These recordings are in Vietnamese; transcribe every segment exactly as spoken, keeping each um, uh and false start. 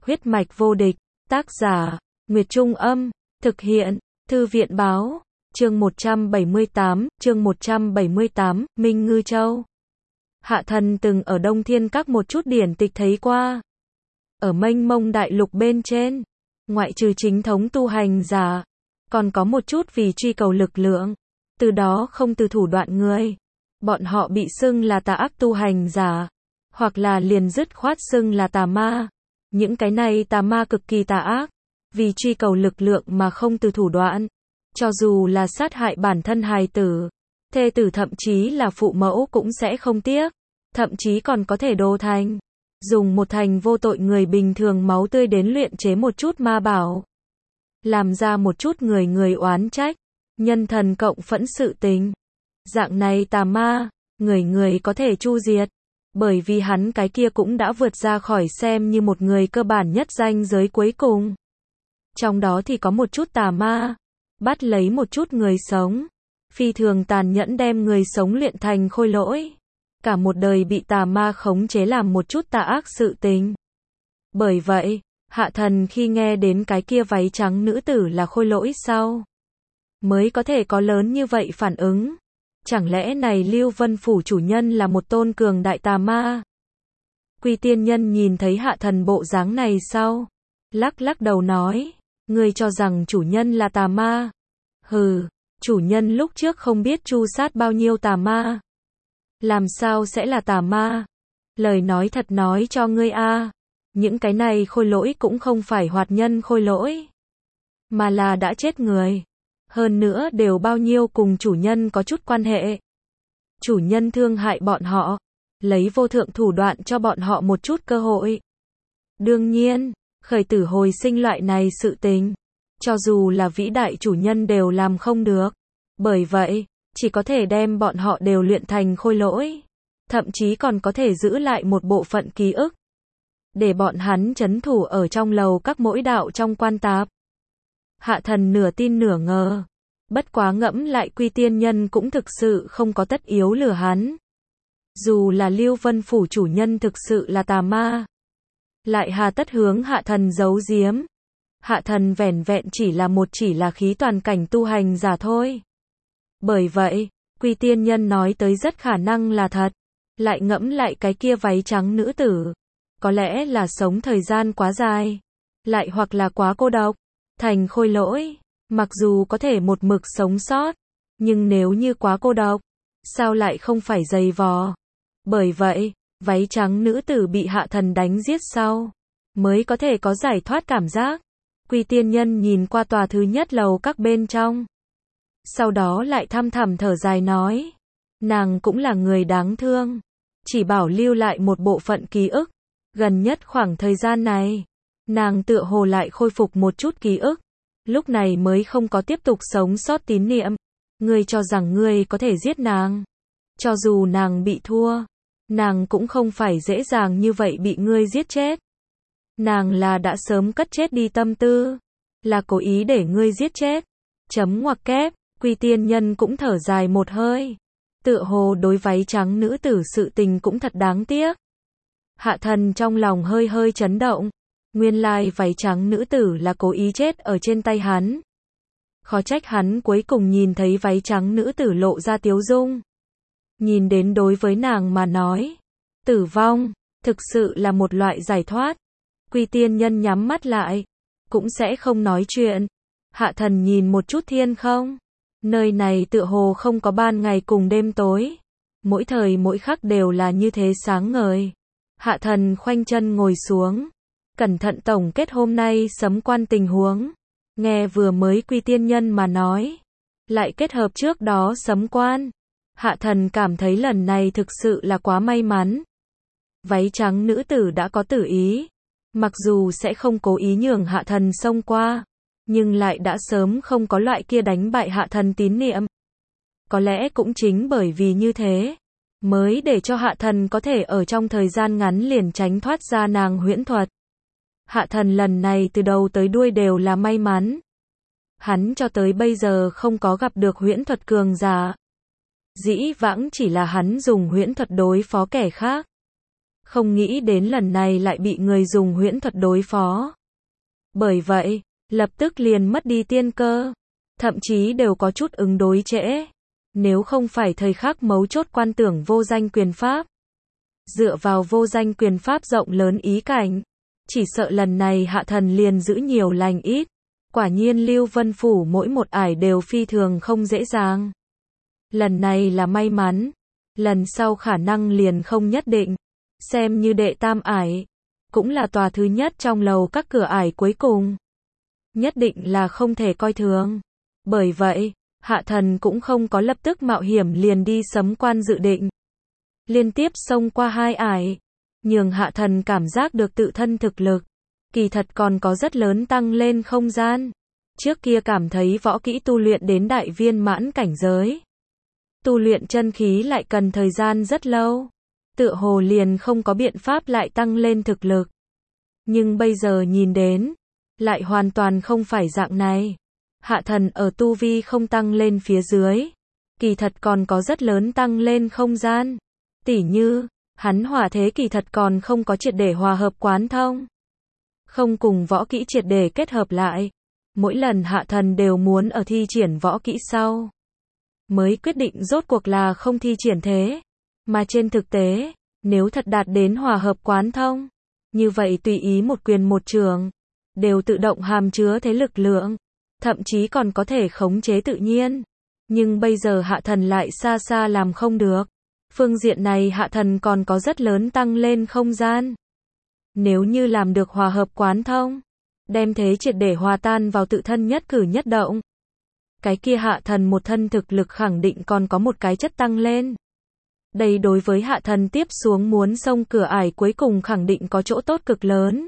Huyết mạch vô địch, tác giả, Nguyệt Trung Âm, thực hiện, Thư viện Báo, chương một trăm bảy mươi tám, chương một trăm bảy mươi tám, Minh Ngư Châu. Hạ thần từng ở Đông Thiên Các một chút điển tịch thấy qua. Ở mênh mông đại lục bên trên, ngoại trừ chính thống tu hành giả, còn có một chút vì truy cầu lực lượng, từ đó không từ thủ đoạn người. Bọn họ bị xưng là tà ác tu hành giả, hoặc là liền dứt khoát xưng là tà ma. Những cái này tà ma cực kỳ tà ác, vì truy cầu lực lượng mà không từ thủ đoạn. Cho dù là sát hại bản thân hài tử, thê tử thậm chí là phụ mẫu cũng sẽ không tiếc, thậm chí còn có thể đồ thành. Dùng một thành vô tội người bình thường máu tươi đến luyện chế một chút ma bảo. Làm ra một chút người người oán trách, nhân thần cộng phẫn sự tình. Dạng này tà ma, người người có thể chu diệt. Bởi vì hắn cái kia cũng đã vượt ra khỏi xem như một người cơ bản nhất ranh giới cuối cùng. Trong đó thì có một chút tà ma, bắt lấy một chút người sống, phi thường tàn nhẫn đem người sống luyện thành khôi lỗi. Cả một đời bị tà ma khống chế làm một chút tà ác sự tình. Bởi vậy, hạ thần khi nghe đến cái kia váy trắng nữ tử là khôi lỗi sau, mới có thể có lớn như vậy phản ứng. Chẳng lẽ này Lưu Vân Phủ chủ nhân là một tôn cường đại tà ma? Quy tiên nhân nhìn thấy hạ thần bộ dáng này sau, lắc lắc đầu nói, ngươi cho rằng chủ nhân là tà ma? Hừ, chủ nhân lúc trước không biết tru sát bao nhiêu tà ma. Làm sao sẽ là tà ma? Lời nói thật nói cho ngươi a, những cái này khôi lỗi cũng không phải hoạt nhân khôi lỗi, mà là đã chết người. Hơn nữa đều bao nhiêu cùng chủ nhân có chút quan hệ. Chủ nhân thương hại bọn họ, lấy vô thượng thủ đoạn cho bọn họ một chút cơ hội. Đương nhiên, khởi tử hồi sinh loại này sự tình, cho dù là vĩ đại chủ nhân đều làm không được. Bởi vậy, chỉ có thể đem bọn họ đều luyện thành khôi lỗi. Thậm chí còn có thể giữ lại một bộ phận ký ức, để bọn hắn trấn thủ ở trong lầu các mỗi đạo trong quan tạp. Hạ thần nửa tin nửa ngờ. Bất quá ngẫm lại Quy tiên nhân cũng thực sự không có tất yếu lừa hắn. Dù là Lưu Vân Phủ chủ nhân thực sự là tà ma, lại hà tất hướng hạ thần giấu giếm. Hạ thần vẻn vẹn chỉ là một chỉ là khí toàn cảnh tu hành giả thôi. Bởi vậy, Quy tiên nhân nói tới rất khả năng là thật. Lại ngẫm lại cái kia váy trắng nữ tử, có lẽ là sống thời gian quá dài, lại hoặc là quá cô độc, thành khôi lỗi. Mặc dù có thể một mực sống sót, nhưng nếu như quá cô độc, sao lại không phải dày vò. Bởi vậy, váy trắng nữ tử bị hạ thần đánh giết sau, mới có thể có giải thoát cảm giác. Quy tiên nhân nhìn qua tòa thứ nhất lầu các bên trong, sau đó lại thăm thẳm thở dài nói, nàng cũng là người đáng thương, chỉ bảo lưu lại một bộ phận ký ức. Gần nhất khoảng thời gian này, nàng tựa hồ lại khôi phục một chút ký ức, lúc này mới không có tiếp tục sống sót tín niệm. Ngươi cho rằng ngươi có thể giết nàng, cho dù nàng bị thua, nàng cũng không phải dễ dàng như vậy bị ngươi giết chết. Nàng là đã sớm cất chết đi tâm tư, là cố ý để ngươi giết chết. Chấm ngoặc kép, Quy tiên nhân cũng thở dài một hơi, tựa hồ đối váy trắng nữ tử sự tình cũng thật đáng tiếc. Hạ thần trong lòng hơi hơi chấn động. Nguyên lai váy trắng nữ tử là cố ý chết ở trên tay hắn. Khó trách hắn cuối cùng nhìn thấy váy trắng nữ tử lộ ra tiếu dung. Nhìn đến đối với nàng mà nói, tử vong, thực sự là một loại giải thoát. Quy tiên nhân nhắm mắt lại, cũng sẽ không nói chuyện. Hạ thần nhìn một chút thiên không. Nơi này tựa hồ không có ban ngày cùng đêm tối. Mỗi thời mỗi khắc đều là như thế sáng ngời. Hạ thần khoanh chân ngồi xuống, cẩn thận tổng kết hôm nay sấm quan tình huống. Nghe vừa mới Quy tiên nhân mà nói, lại kết hợp trước đó sấm quan. Hạ thần cảm thấy lần này thực sự là quá may mắn. Váy trắng nữ tử đã có tử ý, mặc dù sẽ không cố ý nhường hạ thần xông qua, nhưng lại đã sớm không có loại kia đánh bại hạ thần tín niệm. Có lẽ cũng chính bởi vì như thế, mới để cho hạ thần có thể ở trong thời gian ngắn liền tránh thoát ra nàng huyễn thuật. Hạ thần lần này từ đầu tới đuôi đều là may mắn. Hắn cho tới bây giờ không có gặp được huyễn thuật cường giả. Dĩ vãng chỉ là hắn dùng huyễn thuật đối phó kẻ khác. Không nghĩ đến lần này lại bị người dùng huyễn thuật đối phó. Bởi vậy, lập tức liền mất đi tiên cơ. Thậm chí đều có chút ứng đối trễ. Nếu không phải thời khắc mấu chốt quan tưởng vô danh quyền pháp. Dựa vào vô danh quyền pháp rộng lớn ý cảnh. Chỉ sợ lần này hạ thần liền giữ nhiều lành ít. Quả nhiên Lưu Vân Phủ mỗi một ải đều phi thường không dễ dàng. Lần này là may mắn. Lần sau khả năng liền không nhất định. Xem như đệ tam ải. Cũng là tòa thứ nhất trong lầu các cửa ải cuối cùng. Nhất định là không thể coi thường. Bởi vậy, hạ thần cũng không có lập tức mạo hiểm liền đi sấm quan dự định. Liên tiếp xông qua hai ải. Nhường hạ thần cảm giác được tự thân thực lực. Kỳ thật còn có rất lớn tăng lên không gian. Trước kia cảm thấy võ kỹ tu luyện đến đại viên mãn cảnh giới. Tu luyện chân khí lại cần thời gian rất lâu. Tựa hồ liền không có biện pháp lại tăng lên thực lực. Nhưng bây giờ nhìn đến, lại hoàn toàn không phải dạng này. Hạ thần ở tu vi không tăng lên phía dưới. Kỳ thật còn có rất lớn tăng lên không gian. Tỉ như, hắn hỏa thế kỳ thật còn không có triệt để hòa hợp quán thông. Không cùng võ kỹ triệt để kết hợp lại. Mỗi lần hạ thần đều muốn ở thi triển võ kỹ sau. Mới quyết định rốt cuộc là không thi triển thế. Mà trên thực tế, nếu thật đạt đến hòa hợp quán thông, như vậy tùy ý một quyền một trường, đều tự động hàm chứa thế lực lượng, thậm chí còn có thể khống chế tự nhiên. Nhưng bây giờ hạ thần lại xa xa làm không được. Phương diện này hạ thần còn có rất lớn tăng lên không gian. Nếu như làm được hòa hợp quán thông, đem thế triệt để hòa tan vào tự thân nhất cử nhất động. Cái kia hạ thần một thân thực lực khẳng định còn có một cái chất tăng lên. Đây đối với hạ thần tiếp xuống muốn xông cửa ải cuối cùng khẳng định có chỗ tốt cực lớn.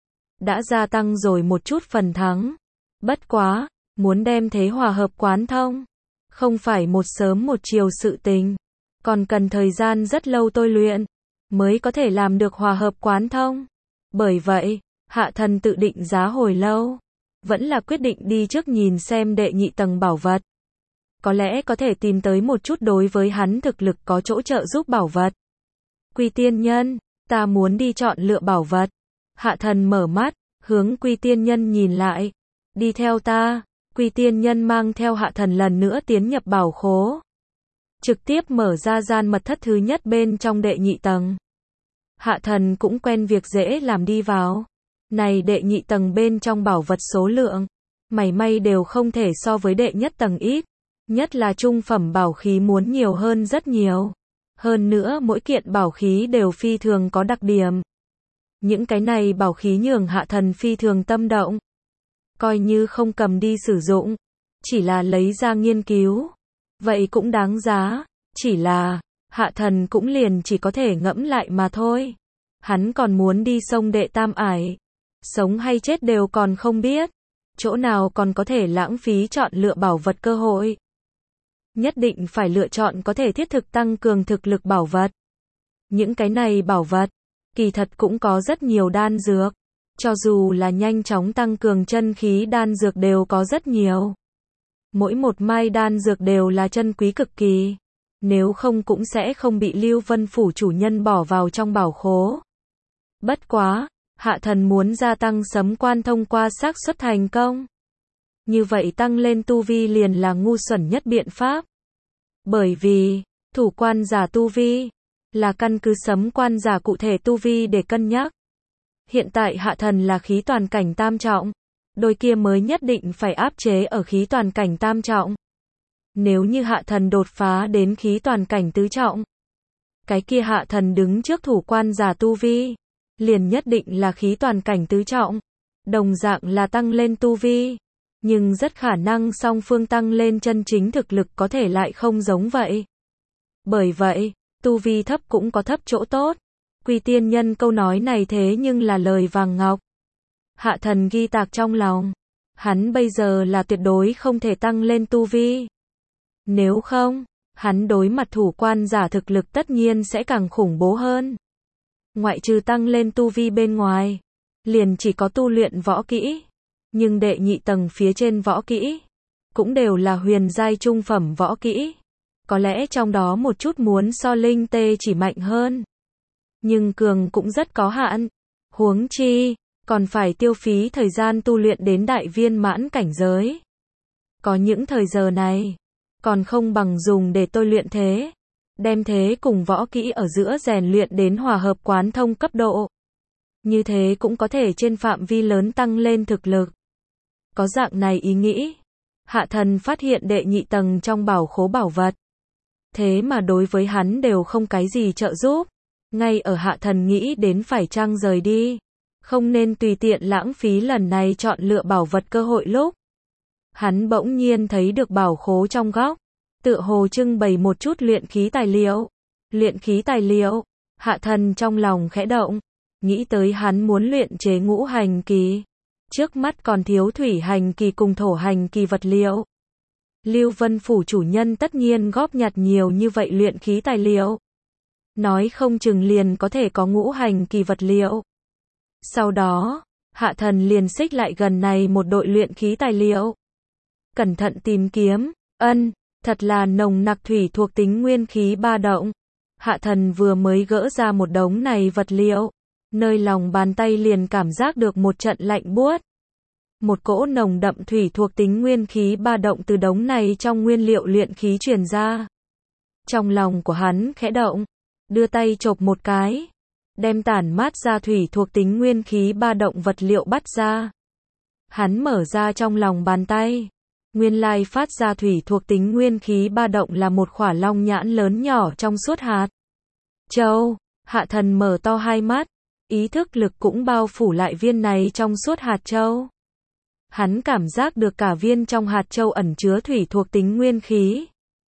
Đã gia tăng rồi một chút phần thắng. Bất quá, muốn đem thế hòa hợp quán thông. Không phải một sớm một chiều sự tình. Còn cần thời gian rất lâu tôi luyện. Mới có thể làm được hòa hợp quán thông. Bởi vậy, hạ thần tự định giá hồi lâu. Vẫn là quyết định đi trước nhìn xem đệ nhị tầng bảo vật. Có lẽ có thể tìm tới một chút đối với hắn thực lực có chỗ trợ giúp bảo vật. Quy tiên nhân, ta muốn đi chọn lựa bảo vật. Hạ thần mở mắt, hướng Quy tiên nhân nhìn lại. Đi theo ta. Quy tiên nhân mang theo hạ thần lần nữa tiến nhập bảo khố. Trực tiếp mở ra gian mật thất thứ nhất bên trong đệ nhị tầng. Hạ thần cũng quen việc dễ làm đi vào. Này đệ nhị tầng bên trong bảo vật số lượng, mảy may đều không thể so với đệ nhất tầng ít. Nhất là trung phẩm bảo khí muốn nhiều hơn rất nhiều. Hơn nữa mỗi kiện bảo khí đều phi thường có đặc điểm. Những cái này bảo khí nhường hạ thần phi thường tâm động. Coi như không cầm đi sử dụng, chỉ là lấy ra nghiên cứu. Vậy cũng đáng giá, chỉ là, hạ thần cũng liền chỉ có thể ngẫm lại mà thôi. Hắn còn muốn đi sông đệ tam ải. Sống hay chết đều còn không biết. Chỗ nào còn có thể lãng phí chọn lựa bảo vật cơ hội. Nhất định phải lựa chọn có thể thiết thực tăng cường thực lực bảo vật. Những cái này bảo vật, kỳ thật cũng có rất nhiều đan dược. Cho dù là nhanh chóng tăng cường chân khí đan dược đều có rất nhiều. Mỗi một mai đan dược đều là chân quý cực kỳ. Nếu không cũng sẽ không bị Lưu Vân Phủ chủ nhân bỏ vào trong bảo khố. Bất quá, hạ thần muốn gia tăng sấm quan thông qua xác suất thành công. Như vậy tăng lên tu vi liền là ngu xuẩn nhất biện pháp. Bởi vì, thủ quan giả tu vi, là căn cứ sấm quan giả cụ thể tu vi để cân nhắc. Hiện tại hạ thần là khí toàn cảnh tam trọng. Đôi kia mới nhất định phải áp chế ở khí toàn cảnh tam trọng. Nếu như hạ thần đột phá đến khí toàn cảnh tứ trọng. Cái kia hạ thần đứng trước thủ quan giả tu vi. Liền nhất định là khí toàn cảnh tứ trọng. Đồng dạng là tăng lên tu vi. Nhưng rất khả năng song phương tăng lên chân chính thực lực có thể lại không giống vậy. Bởi vậy, tu vi thấp cũng có thấp chỗ tốt. Quy tiên nhân câu nói này thế nhưng là lời vàng ngọc. Hạ thần ghi tạc trong lòng. Hắn bây giờ là tuyệt đối không thể tăng lên tu vi. Nếu không, hắn đối mặt thủ quan giả thực lực tất nhiên sẽ càng khủng bố hơn. Ngoại trừ tăng lên tu vi bên ngoài, liền chỉ có tu luyện võ kỹ. Nhưng đệ nhị tầng phía trên võ kỹ, cũng đều là huyền giai trung phẩm võ kỹ. Có lẽ trong đó một chút muốn so linh tê chỉ mạnh hơn. Nhưng cường cũng rất có hạn. Huống chi, còn phải tiêu phí thời gian tu luyện đến đại viên mãn cảnh giới. Có những thời giờ này, còn không bằng dùng để tôi luyện thế. Đem thế cùng võ kỹ ở giữa rèn luyện đến hòa hợp quán thông cấp độ. Như thế cũng có thể trên phạm vi lớn tăng lên thực lực. Có dạng này ý nghĩ, Hạ Thần phát hiện đệ nhị tầng trong bảo khố bảo vật. Thế mà đối với hắn đều không cái gì trợ giúp. Ngay ở Hạ Thần nghĩ đến phải chăng rời đi. Không nên tùy tiện lãng phí lần này chọn lựa bảo vật cơ hội lúc. Hắn bỗng nhiên thấy được bảo khố trong góc. Tựa hồ trưng bày một chút luyện khí tài liệu. Luyện khí tài liệu, Hạ Thần trong lòng khẽ động. Nghĩ tới hắn muốn luyện chế ngũ hành kỳ. Trước mắt còn thiếu thủy hành kỳ cùng thổ hành kỳ vật liệu. Lưu Vân Phủ chủ nhân tất nhiên góp nhặt nhiều như vậy luyện khí tài liệu. Nói không chừng liền có thể có ngũ hành kỳ vật liệu. Sau đó, Hạ Thần liền xích lại gần này một đội luyện khí tài liệu. Cẩn thận tìm kiếm, ân, thật là nồng nặc thủy thuộc tính nguyên khí ba động. Hạ Thần vừa mới gỡ ra một đống này vật liệu. Nơi lòng bàn tay liền cảm giác được một trận lạnh buốt. Một cỗ nồng đậm thủy thuộc tính nguyên khí ba động từ đống này trong nguyên liệu luyện khí truyền ra. Trong lòng của hắn khẽ động, đưa tay chộp một cái, đem tản mát ra thủy thuộc tính nguyên khí ba động vật liệu bắt ra. Hắn mở ra trong lòng bàn tay, nguyên lai phát ra thủy thuộc tính nguyên khí ba động là một khỏa long nhãn lớn nhỏ trong suốt hạt châu. Hạ Thần mở to hai mắt, ý thức lực cũng bao phủ lại viên này trong suốt hạt châu. Hắn cảm giác được cả viên trong hạt châu ẩn chứa thủy thuộc tính nguyên khí.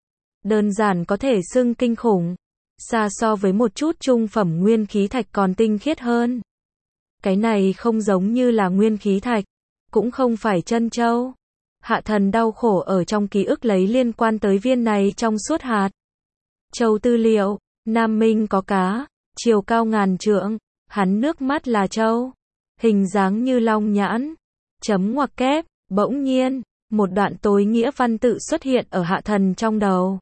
Đơn giản có thể xưng kinh khủng. Xa so với một chút trung phẩm nguyên khí thạch còn tinh khiết hơn. Cái này không giống như là nguyên khí thạch, cũng không phải chân châu. Hạ Thần đau khổ ở trong ký ức lấy liên quan tới viên này trong suốt hạt châu tư liệu. Nam Minh có cá, chiều cao ngàn trượng, hắn nước mắt là châu, hình dáng như long nhãn. Chấm ngoặc kép, bỗng nhiên, một đoạn tối nghĩa văn tự xuất hiện ở Hạ Thần trong đầu.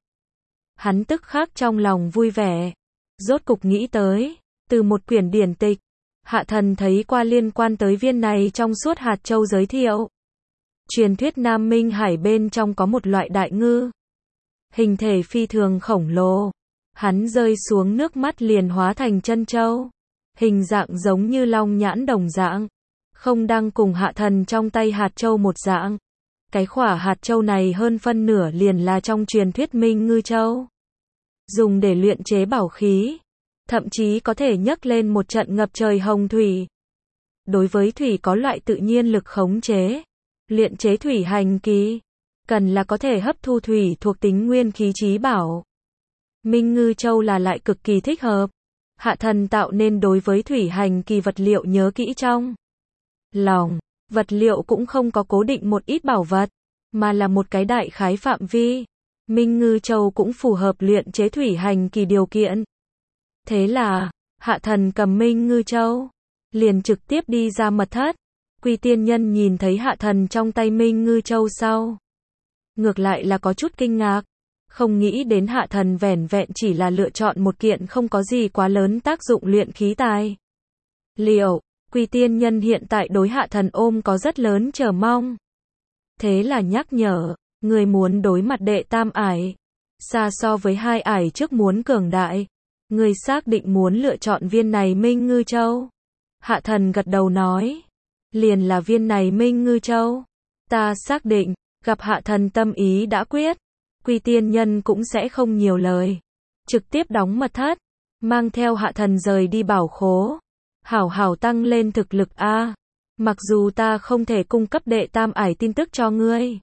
Hắn tức khắc trong lòng vui vẻ, rốt cục nghĩ tới, từ một quyển điển tịch, Hạ Thần thấy qua liên quan tới viên này trong suốt hạt châu giới thiệu. Truyền thuyết Nam Minh Hải bên trong có một loại đại ngư, hình thể phi thường khổng lồ, hắn rơi xuống nước mắt liền hóa thành chân châu, hình dạng giống như long nhãn đồng dạng. Không đang cùng Hạ Thần trong tay hạt châu một dạng. Cái khỏa hạt châu này hơn phân nửa liền là trong truyền thuyết Minh Ngư Châu. Dùng để luyện chế bảo khí. Thậm chí có thể nhấc lên một trận ngập trời hồng thủy. Đối với thủy có loại tự nhiên lực khống chế. Luyện chế thủy hành kỳ. Cần là có thể hấp thu thủy thuộc tính nguyên khí chí bảo. Minh Ngư Châu là lại cực kỳ thích hợp. Hạ Thần tạo nên đối với thủy hành kỳ vật liệu nhớ kỹ trong lòng. Vật liệu cũng không có cố định một ít bảo vật, mà là một cái đại khái phạm vi. Minh Ngư Châu cũng phù hợp luyện chế thủy hành kỳ điều kiện. Thế là, Hạ Thần cầm Minh Ngư Châu, liền trực tiếp đi ra mật thất. Quy Tiên Nhân nhìn thấy Hạ Thần trong tay Minh Ngư Châu sau, ngược lại là có chút kinh ngạc. Không nghĩ đến Hạ Thần vẻn vẹn chỉ là lựa chọn một kiện không có gì quá lớn tác dụng luyện khí tài liệu. Quy Tiên Nhân hiện tại đối Hạ Thần ôm có rất lớn chờ mong. Thế là nhắc nhở, người muốn đối mặt đệ tam ải, xa so với hai ải trước muốn cường đại. Người xác định muốn lựa chọn viên này Minh Ngư Châu. Hạ Thần gật đầu nói, liền là viên này Minh Ngư Châu. Ta xác định, gặp Hạ Thần tâm ý đã quyết. Quy Tiên Nhân cũng sẽ không nhiều lời, trực tiếp đóng mật thất, mang theo Hạ Thần rời đi bảo khố. Hảo hảo tăng lên thực lực a. Mặc dù ta không thể cung cấp đệ tam ải tin tức cho ngươi,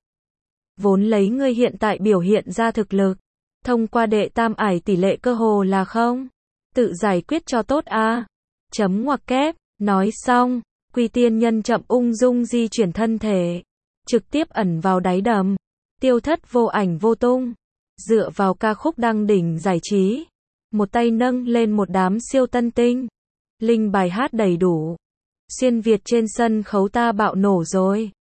vốn lấy ngươi hiện tại biểu hiện ra thực lực, thông qua đệ tam ải tỷ lệ cơ hồ là không. Tự giải quyết cho tốt a. Chấm ngoặc kép, nói xong, Quy Tiên Nhân chậm ung dung di chuyển thân thể, trực tiếp ẩn vào đáy đầm, tiêu thất vô ảnh vô tung. Dựa vào ca khúc đăng đỉnh giải trí, một tay nâng lên một đám siêu tân tinh. Linh bài hát đầy đủ. Xuyên Việt trên sân khấu ta bạo nổ rồi.